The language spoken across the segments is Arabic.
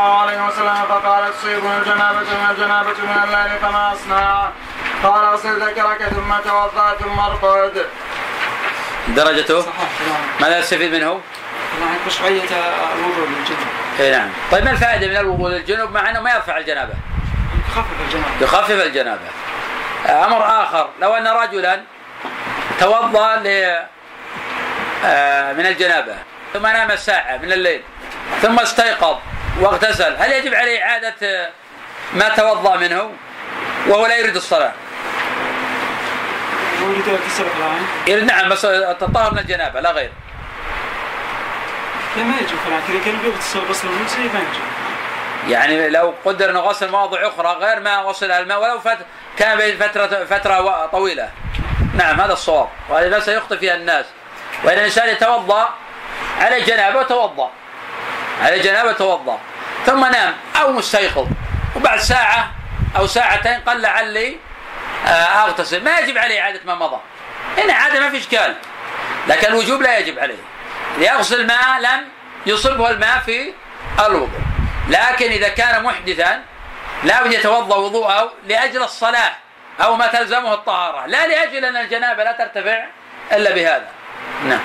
الله عليه وسلم فقال تصيبني الجنابة من الليل فما أصنع؟ قال اغسل ذكرك ثم توضأ ثم ارقد. درجته صحيح. ماذا يستفيد منه؟ مشروعية الوضوء للجنوب. اي نعم. طيب ما الفائدة من الوضوء للجنوب مع انه ما يرفع الجنابة؟ يخفف الجنابة. امر اخر، لو ان رجلا توضأ من الجنابة ثم نام ساعة من الليل ثم استيقظ واغتسل، هل يجب عليه إعادة ما توضأ منه وهو لا يريد الصلاة؟ يريد نعم بس الطهر من الجنابة لا غير. لا ما يجب يعني لو قدر أنه غسل مواضع أخرى غير ما وصل الماء ولو كان فترة طويلة، نعم هذا الصواب، وهذا لا سيخطئ فيها الناس. وإن الإنسان يتوضأ على جنابه توضأ ثم نام أو مستيقظ وبعد ساعة أو ساعتين قال لعلي أغتسل، ما يجب عليه إعادة ما مضى. هنا عادة ما في إشكال، لكن الوجوب لا يجب عليه. ليغسل ما لم يصبه الماء في الوضوء، لكن إذا كان محدثا لا بد يتوضأ وضوءه لأجل الصلاة أو ما تلزمه الطهارة، لا لأجل أن الجنابة لا ترتفع إلا بهذا. نعم.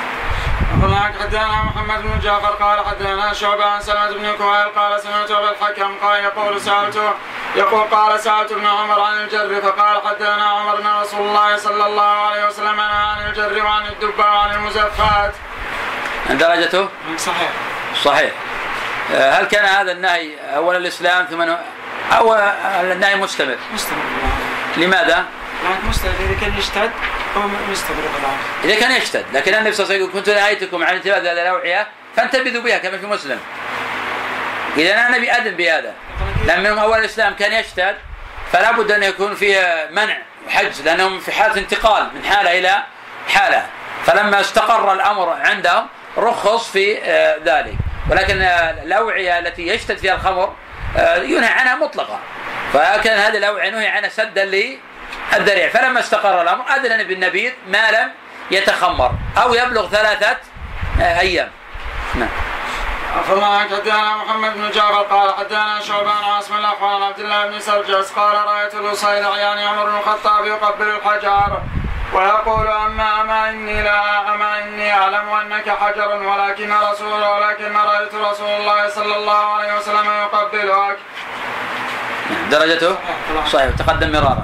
حدثنا محمد بن جعفر قال حدثنا شعبة عن سلمة بن كهيل قال سمعت أبا الحكم قال قال سألت ابن عمر عن الجر فقال حدثنا عمر أن رسول الله صلى الله عليه وسلم نهى عن الجر وعن الدب وعن المزفات. درجته صحيح. هل كان هذا النهي أول الإسلام ثم أو النهي مستمر؟ لماذا؟ إذا كان يشتد هو مستمر بالعكس. إذا كان يشتد، لكن النبي صلى الله عليه وسلم كنت نهيتكم عن انتباه هذه الأوعية فانتبذوا بها كما في مسلم. إذا النبي أذن بهذا، لما أول الإسلام كان يشتد فلا بد أن يكون فيه منع وحجز، لأنهم في حالة انتقال من حالة إلى حالة، فلما استقر الأمر عندهم رخص في ذلك. ولكن الأوعية التي يشتد فيها الخمر ينهى عنها مطلقا، فكان هذه الأوعية نهي عنها سدا للذريع. فلما استقر الأمر أذن بالنبيذ ما لم يتخمر أو يبلغ 3 أيام. نعم. فما حدثنا محمد بن جعفر قال حدثنا شعبان عاصم الأحوال عن عبد الله بن سرجس قال رأيت الأصيلع يعني عمر بن الخطاب يقبل الحجر ويقول أما إني أعلم أنك حجر ولكن رأيت رسول الله صلى الله عليه وسلم يقبلك. درجته صحيح تقدم مرارا.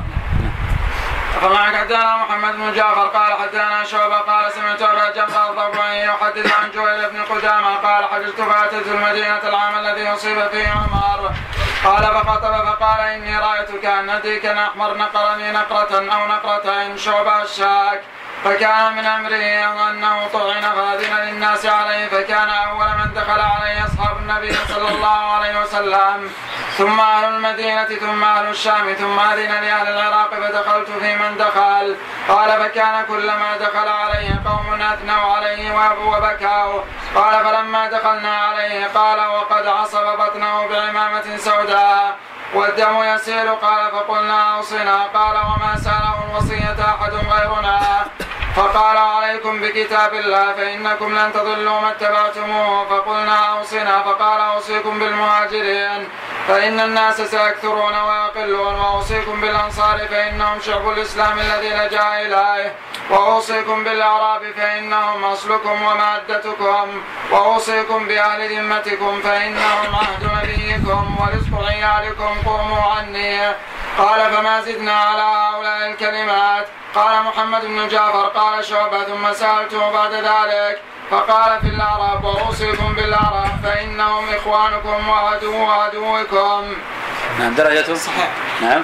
فمعك حدثنا محمد بن جعفر قال حدثنا شعبة قال سمعت أبا جمرة الضبعي يحدث عن جويل بن قدامة قال حججت فأتيت المدينة العام الذي أصيب فيه عمر قال فخطب فقال إني رأيتك أن ديكا أحمر نقرني نقرة أو نقرتين شعبة الشاك فكان من أمره أنه طعن فأذن للناس عليه فكان أول من دخل عليه أصحاب النبي صلى الله عليه وسلم ثم أهل المدينة ثم أهل الشام ثم أذن لأهل العراق فدخلت في من دخل قال فكان كلما دخل عليه قوم أثنوا عليه وبكوا قال فلما دخلنا عليه قال وقد عصب بطنه بعمامة سوداء والدم يسيل قال فقلنا أوصنا قال وما سأله الوصية أحد غيرنا فقال عليكم بكتاب الله فإنكم لن تضلوا ما اتبعتموه فقلنا أوصنا فقال أوصيكم بالمهاجرين فإن الناس سيكثرون ويقلون وأوصيكم بالأنصار فإنهم شعب الإسلام الذي لجأ إليه وأوصيكم بالأعراب فإنهم أصلكم ومادتكم وأوصيكم بأهل ذمتكم فإنهم عهد نبيكم ورزق عيالكم قوموا عني قال فما زدنا على هؤلاء الكلمات قال محمد بن جعفر قال شعبة ثم سألته بعد ذلك فقال في الأعراب وأوصيكم بالأعراب فإنهم إخوانكم وعدوكم. نعم درجته صحيح. نعم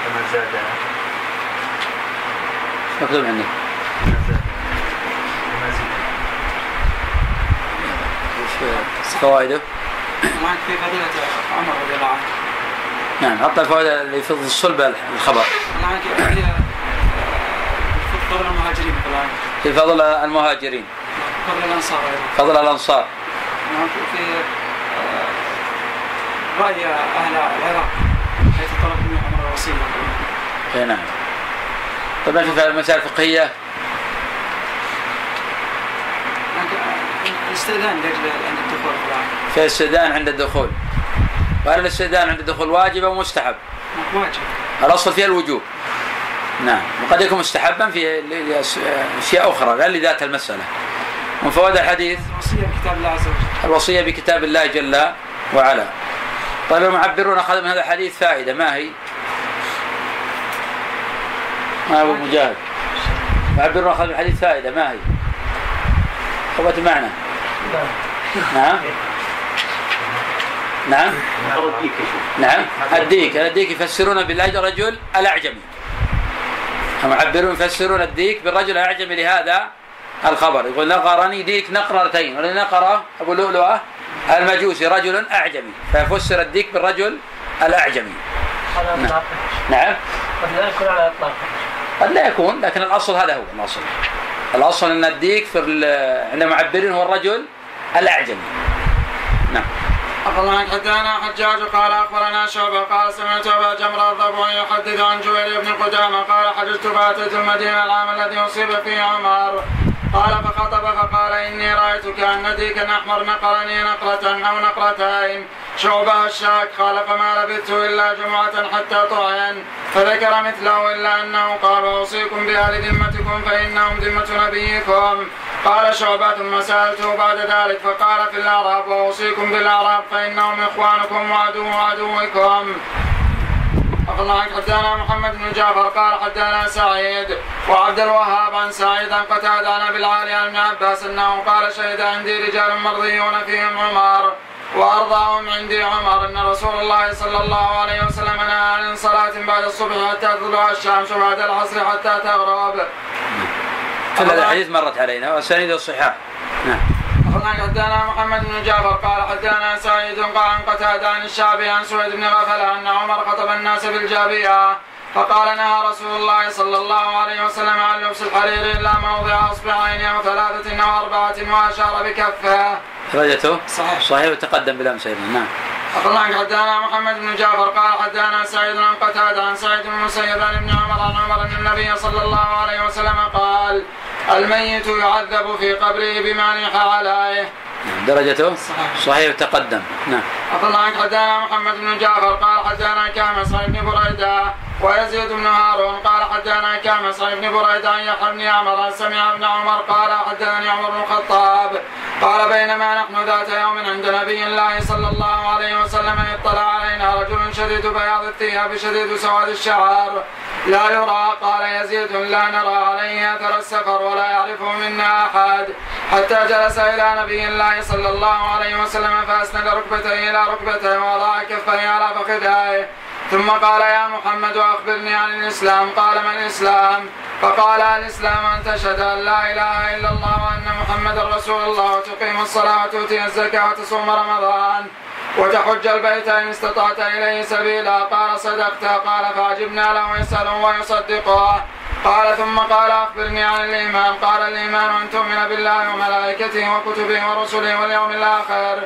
مكتوب عندي فوائده معك في فضيلة عمر رضي الله عنه. نعم حط الفوائد اللي في الصلب الخبر فضل المهاجرين في فضل المهاجرين فضل الأنصار في رأي أهل العراق حيث طلب من عمر الوصية. نعم. طبعا في المسائل الفقهية الاستئذان لأجل الدخول في الاستئذان عند الدخول وهل الاستئذان عند الدخول واجب أو مستحب؟ واجب. الأصل فيها الوجوب. نعم. وقد يكون مستحبا في أشياء أخرى لا لذات المسألة. من فوائد الحديث الوصية بكتاب الله عز وجل. الوصية بكتاب الله جل وعلا. طيب المعبرون أخذ من هذا الحديث فائدة، ما هي؟ ما أبو مجاهد. المعبرون أخذ من الحديث فائدة، ما هي؟ قوة المعنى. نعم. نعم. نعم. الديك يفسرون بالرجل الأعجمي. المعبرون يفسرون الديك بالرجل الأعجمي لهذا الخبر. يقول نقرني ديك نقرتين، ولنقر أبو لؤلؤة المجوسي رجل أعجمي، فيفسر الديك بالرجل الأعجمي. نعم. قد لا يكون على الإطلاق. قد لا يكون، لكن الأصل هذا هو الأصل أن الديك عند المعبرين هو الرجل الأعجمي. نعم. أخبرنا حدثنا حجاج قال أخبرنا شعبة قال سمعت أبا جمرة الضبعي يحدث عن جويرية بن قدامة قال حججت فأتيت المدينة العام الذي أصيب فيه عمر قال فخطب فقال إني رأيت كأن ديكا أحمر نقرني نقرة أو نقرتين. شعبة الشاك قال فما لبثت إلا جمعة حتى طعن، فذكر مثله إلا أنه قال أوصيكم بأهل ذمتكم فإنهم ذمة نبيكم. قال شعبة ثم سألته بعد ذلك فقال في الأعراب وأوصيكم بالأعراب فإنهم إخوانكم وعدو عدوكم. أخبرنا حدثنا محمد بن جعفر قال حدثنا سعيد وعبد الوهاب عن سعيد عن قتادة عن أبي العالي عن ابن عباس أنه قال شهد عندي رجال مرضيون فيهم عمر وأرضاهم عندي عمر أن رسول الله صلى الله عليه وسلم نهى عن صلاة بعد الصبح حتى تطلع الشمس وبعد العصر حتى تغرب. كل هذا الحديث مرت علينا وأسانيده الصحاح. نعم. أخبرنا حدثنا محمد بن جعفر قال حدثنا سعيد قال عن قتادة عن الشعبي عن سويد بن غفلة أن عمر خطب الناس بالجابية فقال نهى رسول الله صلى الله عليه وسلم عن لبس الحرير إلا موضع أصبعين أو 3 أو 4 وأشار بكفه. درجته صحيح وتقدم بالأمس أيضا. نعم. أخبرنا حدثنا محمد بن جعفر قال حدثنا سعيد عن قتادة عن سعيد بن المسيب عن ابن عمر عن عمر أن النبي صلى الله عليه وسلم قال الميت يعذب في قبره بما نيح عليه. درجته صحيح وتقدم. نعم. أخبرنا حدثنا محمد بن جعفر قال حدثنا كامس عن ابن بريدة ويزيد بن هارون قال حدثنا كامس عن ابن بريدة عن يحيى بن عمر سمع ابن عمر قال حدثني عمر بن الخطاب قال بينما نحن ذات يوم عند نبي الله صلى الله عليه وسلم اطلع علينا رجل شديد بياض الثياب شديد سواد الشعر لا يرى. قال يزيد لا نرى عليه أثر السفر ولا يعرفه منا أحد حتى جلس إلى نبي الله صلى الله عليه وسلم فأسند ركبتيه إلى ركبته ووضع كفيه على فخذيه ثم قال يا محمد أخبرني عن الإسلام. قال ما الإسلام؟ فقال الإسلام أن تشهد أن لا إله إلا الله وأن محمد رسول الله وتقيم الصلاة وتؤتي الزكاة وتصوم رمضان وتحج البيت إن استطعت إليه سبيلا. قال صدقت. قال فعجبنا له يسأله ويصدقه. قال ثم قال أخبرني عن الإيمان. قال الإيمان أن تؤمن بالله وملائكته وكتبه ورسله واليوم الآخر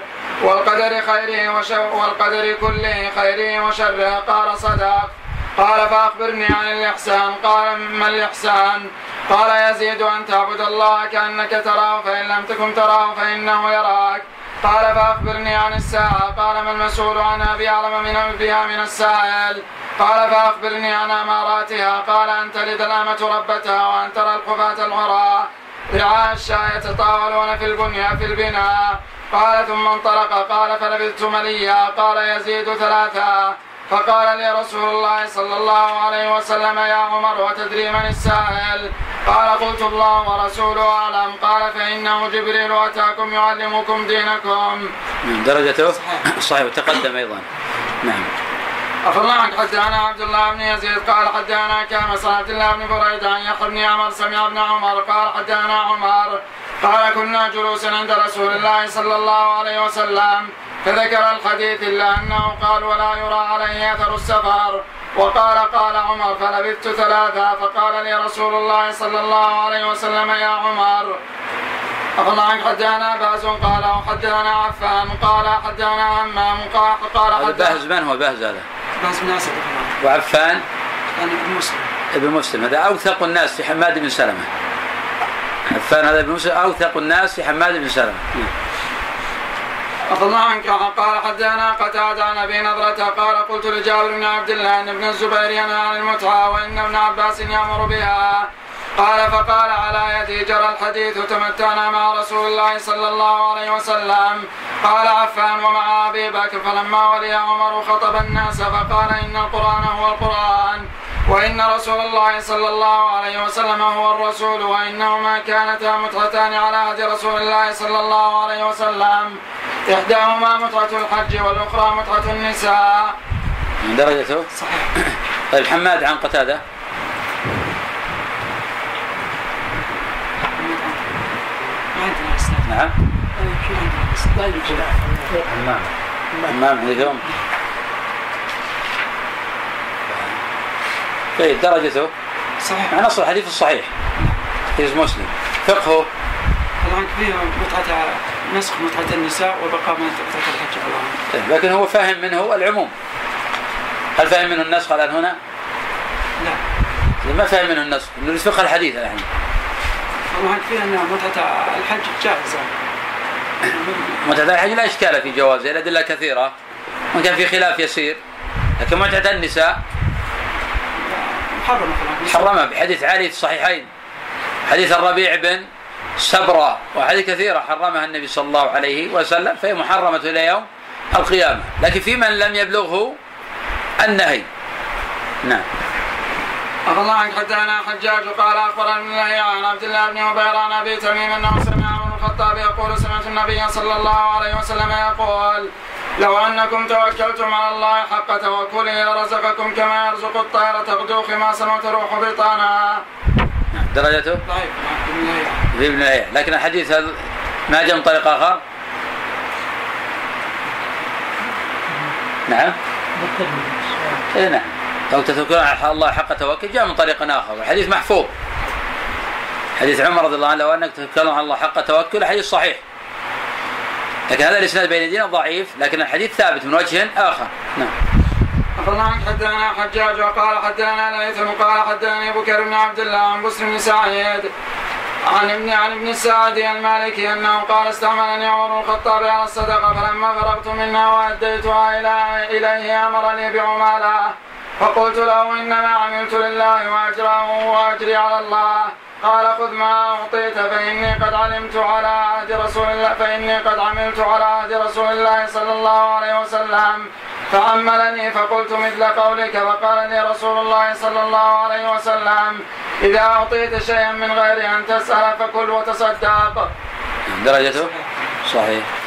والقدر كله خيره وشره. قال صدق. قال فأخبرني عن الإحسان. قال ما الإحسان؟ قال يزيد أن تعبد الله كأنك تراه فإن لم تكن تراه فإنه يراك. قال فأخبرني عن الساعة. قال ما المسؤول عنها بأعلم بها من السائل. قال فأخبرني عن أماراتها. قال أن تلد الأمة ربتها وأن ترى الحفاة العراة رعاء الشاة يتطاولون في البناء. قال ثم انطلق. قال فلبثت مليا. قال يزيد 3. فقال لي رسول الله صلى الله عليه وسلم يا عمر وتدري من السائل؟ قال قلت الله ورسوله أعلم. قال فإنه جبريل أتاكم يعلمكم دينكم. درجته صحيح وتقدم أيضا. نعم. أخبرنا حدثنا عبد الله بن يزيد قال حدثنا كامس عبد الله بن بريدة عن يحيى بن عمر سمع ابن عمر قال حدثنا عمر قال كنا جلوسا عند رسول الله صلى الله عليه وسلم فذكر الحديث إلا أنه قال ولا يرى عليه أثر السفر. قال عمر فلبثت 3. فقال لي رسول الله صلى الله عليه وسلم يا عمر. أخبرنا حدثنا باز قال حدثنا عفان قال حدثنا همام قال هذا باز من هو باز هذا؟ باز بن أسد. وعفان يعني ابن مسلم هذا أوثق الناس في حماد بن سلمة. عفان هذا ابن مسلم أوثق الناس في حماد بن سلمة. عفى الله عنك. قال حدثنا قتادة عن أبي نضرة قال قلت لجابر بن عبد الله أن ابن الزبير ينهى عن المتعة وإن ابن عباس يأمر بها. قال فقال على يدي جرى الحديث تمتعنا مع رسول الله صلى الله عليه وسلم. قال عفان ومع أبي بكر. فلما ولي عمر خطب الناس فقال إن القرآن هو القرآن وإن رسول الله صلى الله عليه وسلم هو الرسول وإنهما كانتا متعتان على عهد رسول الله صلى الله عليه وسلم إحداهما متعة الحج والأخرى متعة النساء. درجته صحيح. طيب حماد عن قتادة. نعم. حمام عندكم. طيب درجته صحيح. مع نص الحديث الصحيح حديث مسلم. فقهه طبعا فيه متعة نسخ متعة النساء وبقاء متعة الحج. طيب لكن هو فاهم منه العموم. هل فاهم منه النسخ الآن هنا؟ لا. ما فاهم منه النسخ. نريد فقه الحديث الآن. طبعا فيه أن متعة الحج جائزة. متعة الحج لا إشكال في جوازه، الأدلة كثيرة وإن كان في خلاف يسير، لكن متعة النساء حرمها بحديث علي في الصحيحين، حديث الربيع بن سبرة وحديث كثيرة حرمها النبي صلى الله عليه وسلم، فهي محرمة إلى يوم القيامة، لكن في من لم يبلغه النهي. نعم. عفى الله عنك. حدثنا حجاج قال أخبرنا ابن لهيعة عن عبد الله بن عبير عن أبي تميم أنه سمع عمر الخطاب يقول سمعت النبي صلى الله عليه وسلم يقول لو أنكم توكلتم على الله حق توكله لرزقكم كما يرزق الطير تغدو خماسا وتروح بطانا. درجته ضعيف ابن لهيعة، لكن الحديث هذا ما جاء من طريق آخر. نعم. إيه نعم. لو تتوكلون على الله حق توكل جاء من طريق آخر، الحديث محفوظ. حديث عمر رضي الله عنه لو أنك تتوكلون على الله حق توكل حديث صحيح، لكن هذا الإسناد بين يدينا ضعيف، لكن الحديث ثابت من وجه آخر. نعم. عفى الله عنك. حدثنا حجاج وقال حدثنا ليثم قال حدثني بكر بن عبد الله عن بسر بن سعيد عن ابن السعد المالكي أنه قال استعملني عمر الخطاب على الصدقة فلما فرغت منها وأديتها إليه أمرني بعمالة فقلت له إنما عملت لله وأجري على الله. قال خذ ما أعطيت فإني قد عملت على عهد رسول الله صلى الله عليه وسلم. فعملني فقلت مثل قولك فقال لي رسول الله صلى الله عليه وسلم إذا أعطيت شيئا من غير أن تسأل فكل وتصدق. درجته صحيح.